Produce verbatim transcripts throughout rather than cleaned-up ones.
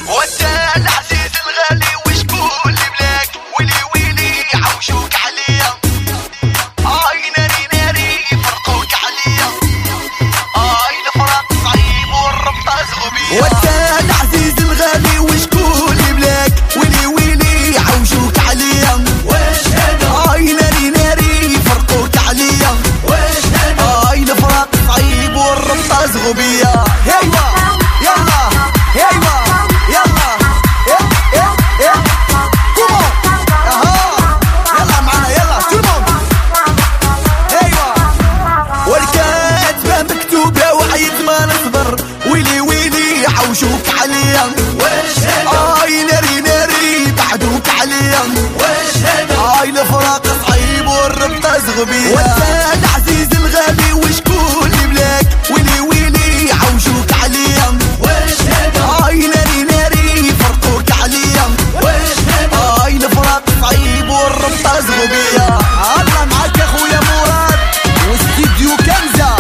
وانت العزيز الغالي وشكون اللي بلاك؟ ويلي ويلي عوشوك عليا، اي ناري ناري فرقوك عليا، اي الفراق صعيب والربطة زغبية. وانت العزيز الغالي وشكون اللي بلاك؟ ويلي ويلي عوشوك عليا، واش هذا؟ اي ناري ناري فرقوك عليا، واش هذا؟ اي الفراق صعيب والربطة زغبية. هيوا يلا هيوا يلا إيه إيه إيه كومون اها يلا معنا يلا كومون هيوا. والكاتبة مكتوبة وعيت ما نصبر، ويلي ويلي عوشوك عليا، واش هذا؟ اي ناري ناري بعدوك عليا، واش هذا؟ اي الفراق صعيب والربطة زغبية. وانت العزيز الغالي وشكون اللي بلاك؟ ويلي ويلي عوشوك عليا، واش هذا؟ اي ناري ناري فرقوك عليا، واش هذا؟ اي الفراق صعيب والربطة زغبية. الله معاك يا خويا مراد واستديو كنزة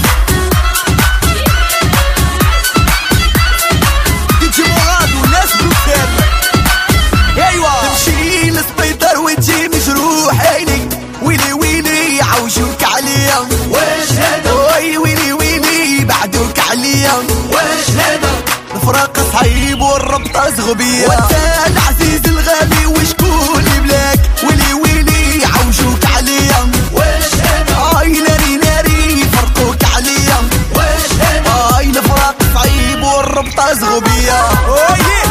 ديجي مراد وناس بوكال. ايوا تمشي للسبيطار وتجي مجروح عيني، ويلي ويلي عوشوك عليا، واش هذا؟ وي ويلي ويلي بعدوك عليا، واش هذا؟ الفراق صعيب والربطة زغبية. وانت العزيز الغالي وشكون اللي بلاك؟ ويلي ويلي عوشوك عليا، واش هذا؟ اي ناري ناري فرقوك عليا، واش هذا؟ اي الفراق صعيب والربطة زغبية. ويلي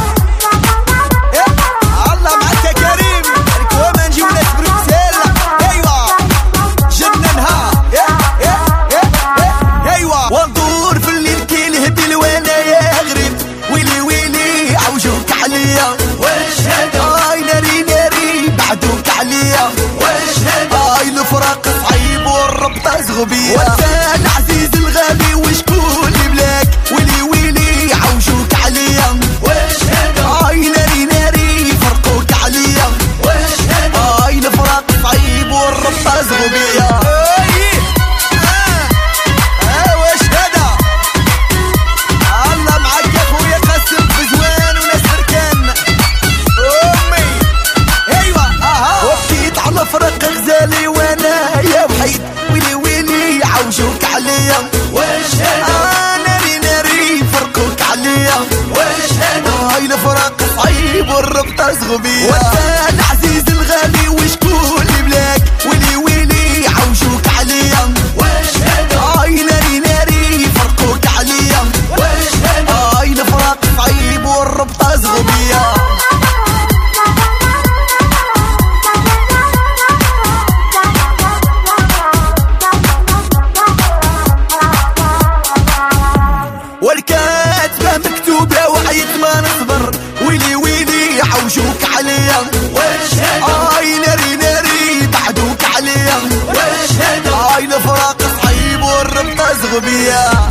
الله معك يا كريم، الكوما نجيو ناس بروكسل. ايوا جننها ايوا وندور في الليل كي الهبل وانا يا غريب، ويلي ويلي عوجوك عليا، واش هذا؟ اي ناري ناري بعدوك عليا، واش هذا؟ اي الفراق صعيب والربطة زغبية. وانت العزيز الغالي وشكون اللي بلاك؟ ويلي ويلي عوجوك عليا، واش هذا؟ اي ناري ناري فرقوك عليا، واش هذا؟ اي الفراق صعيب والربطة زغبية. الله معاك يا خويا قاسم بزوان وناس بركان امي. ايوا اها وبكيت على فرق غزالي وانا يا وحيد، ويلي ويلي عوجوك عليا، واش هذا؟ ناري ناري فرقوك عليا، واش هذا؟ هاي الفراق صعيب والربطة زغبية. وانت العزيز الغالي وشكون اللي بلاك؟ ويلي ويلي عوجوك عليا، واش هذا؟ هاي ناري ناري فرقوك عليا، واش هذا؟ هاي الفراق صعيب والربطة زغبية. والكاتبة مكتوبة وعيت ما نصبر، ويلي ويلي عوجوك عليا، واش هذا؟ اي ناري ناري بعدوك عليا، واش هذا؟ اي الفراق صعيب والربطة زغبية.